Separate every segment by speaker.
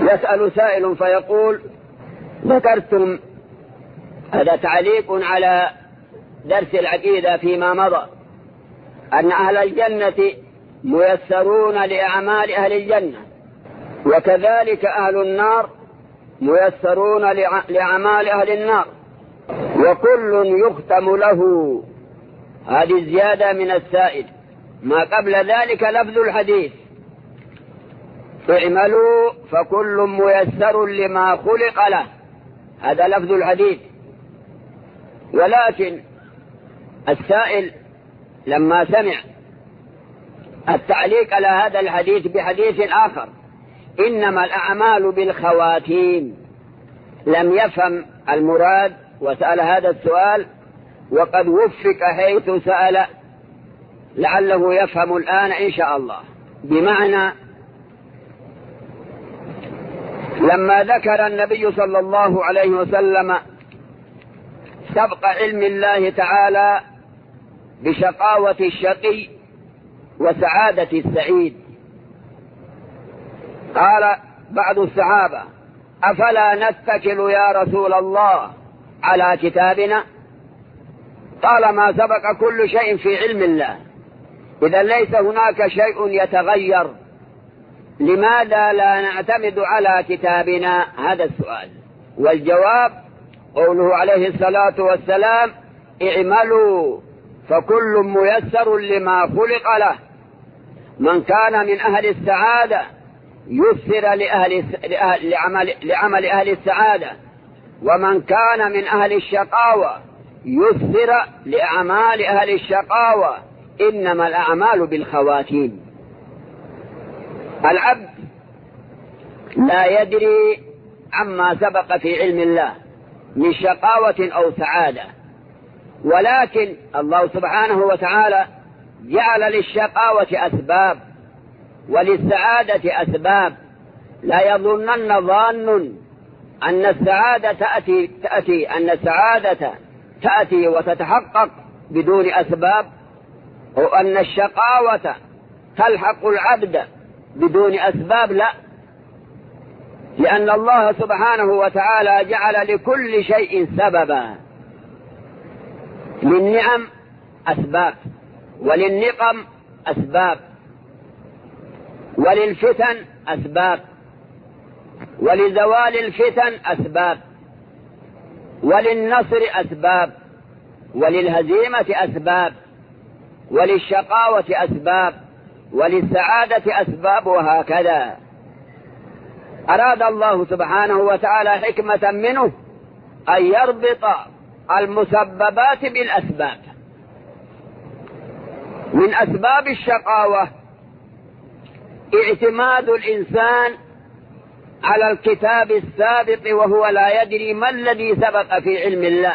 Speaker 1: يسأل سائل فيقول: ذكرتم، هذا تعليق على درس العقيدة فيما مضى، أن أهل الجنة ميسرون لأعمال أهل الجنة، وكذلك أهل النار ميسرون لأعمال أهل النار، وكل يختم له. هذه الزيادة من السائل. ما قبل ذلك لفظ الحديث: اعملوا فكل ميسر لما خلق له، هذا لفظ الحديث. ولكن السائل لما سمع التعليق على هذا الحديث بحديث آخر: إنما الأعمال بالخواتيم، لم يفهم المراد وسأل هذا السؤال، وقد وفق حيث سأل، لعله يفهم الآن إن شاء الله. بمعنى لما ذكر النبي صلى الله عليه وسلم سبق علم الله تعالى بشقاوة الشقي وسعادة السعيد، قال بعض الصحابة: أفلا نتكل يا رسول الله على كتابنا؟ قال: ما سبق كل شيء في علم الله، إذا ليس هناك شيء يتغير، لماذا لا نعتمد على كتابنا؟ هذا السؤال. والجواب قوله عليه الصلاة والسلام: اعملوا فكل ميسر لما خلق له. من كان من أهل السعادة يسر لعمل أهل السعادة، ومن كان من أهل الشقاوة يسر لأعمال أهل الشقاوة. إنما الأعمال بالخواتيم. العبد لا يدري عما سبق في علم الله من شقاوة أو سعادة، ولكن الله سبحانه وتعالى جعل للشقاوة أسباب وللسعادة أسباب. لا يظنن ظان أن السعادة تأتي وتتحقق بدون أسباب، أو أن الشقاوة تلحق العبد بدون أسباب. لا، لأن الله سبحانه وتعالى جعل لكل شيء سببا. للنعم أسباب، وللنقم أسباب، وللفتن أسباب، ولزوال الفتن أسباب، وللنصر أسباب، وللهزيمة أسباب، وللشقاوة أسباب، وللسعادة أسباب، وهكذا. أراد الله سبحانه وتعالى حكمة منه أن يربط المسببات بالأسباب. من أسباب الشقاوة اعتماد الإنسان على الكتاب السابق وهو لا يدري ما الذي سبق في علم الله.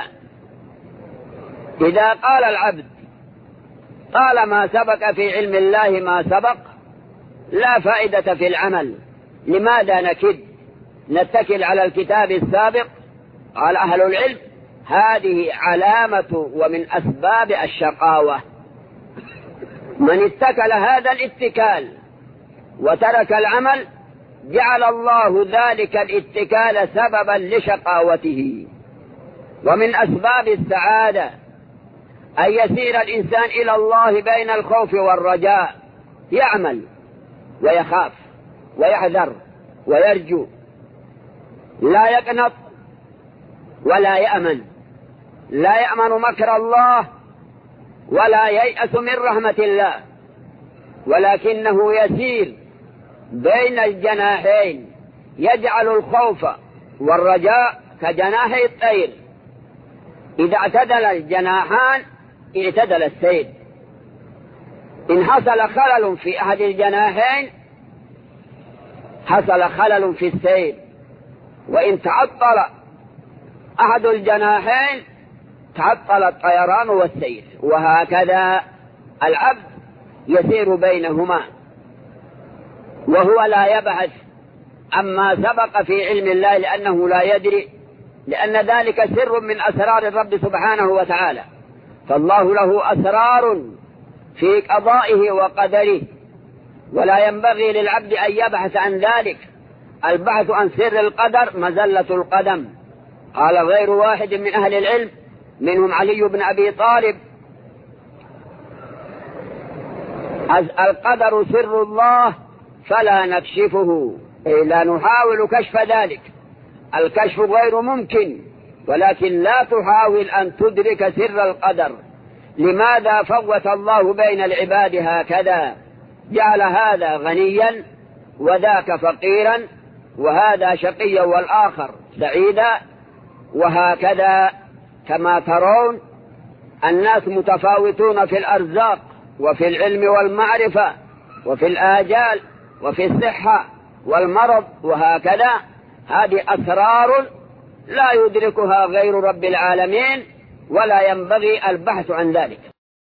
Speaker 1: إذا قال العبد طالما سبق في علم الله ما سبق لا فائدة في العمل، لماذا نتكل على الكتاب السابق؟ قال أهل العلم: هذه علامة ومن أسباب الشقاوة. من اتكل هذا الاتكال وترك العمل جعل الله ذلك الاتكال سببا لشقاوته. ومن أسباب السعادة أن يسير الإنسان إلى الله بين الخوف والرجاء، يعمل ويخاف ويحذر ويرجو، لا يقنط ولا يأمن، لا يأمن مكر الله ولا ييأس من رحمة الله، ولكنه يسير بين الجناحين، يجعل الخوف والرجاء كجناحي الطير، إذا اعتدل الجناحان اعتدل السير. إن حصل خلل في أحد الجناحين حصل خلل في السير، وإن تعطل أحد الجناحين تعطل الطيران والسير، وهكذا العبد يسير بينهما وهو لا يبحث عما سبق في علم الله، لأنه لا يدري، لأن ذلك سر من أسرار الرب سبحانه وتعالى. فالله له أسرار في قضائه وقدره، ولا ينبغي للعبد أن يبحث عن ذلك البحث عن سر القدر مزلة القدم. قال غير واحد من أهل العلم منهم علي بن أبي طالب: القدر سر الله فلا نكشفه، أي لا نحاول كشف ذلك. الكشف غير ممكن، ولكن لا تحاول أن تدرك سر القدر. لماذا فوت الله بين العباد هكذا؟ جعل هذا غنيا وذاك فقيرا، وهذا شقيا والآخر سعيدا، وهكذا. كما ترون الناس متفاوتون في الأرزاق وفي العلم والمعرفة وفي الآجال وفي الصحة والمرض، وهكذا. هذه أسرار لا يدركها غير رب العالمين، ولا ينبغي البحث عن ذلك.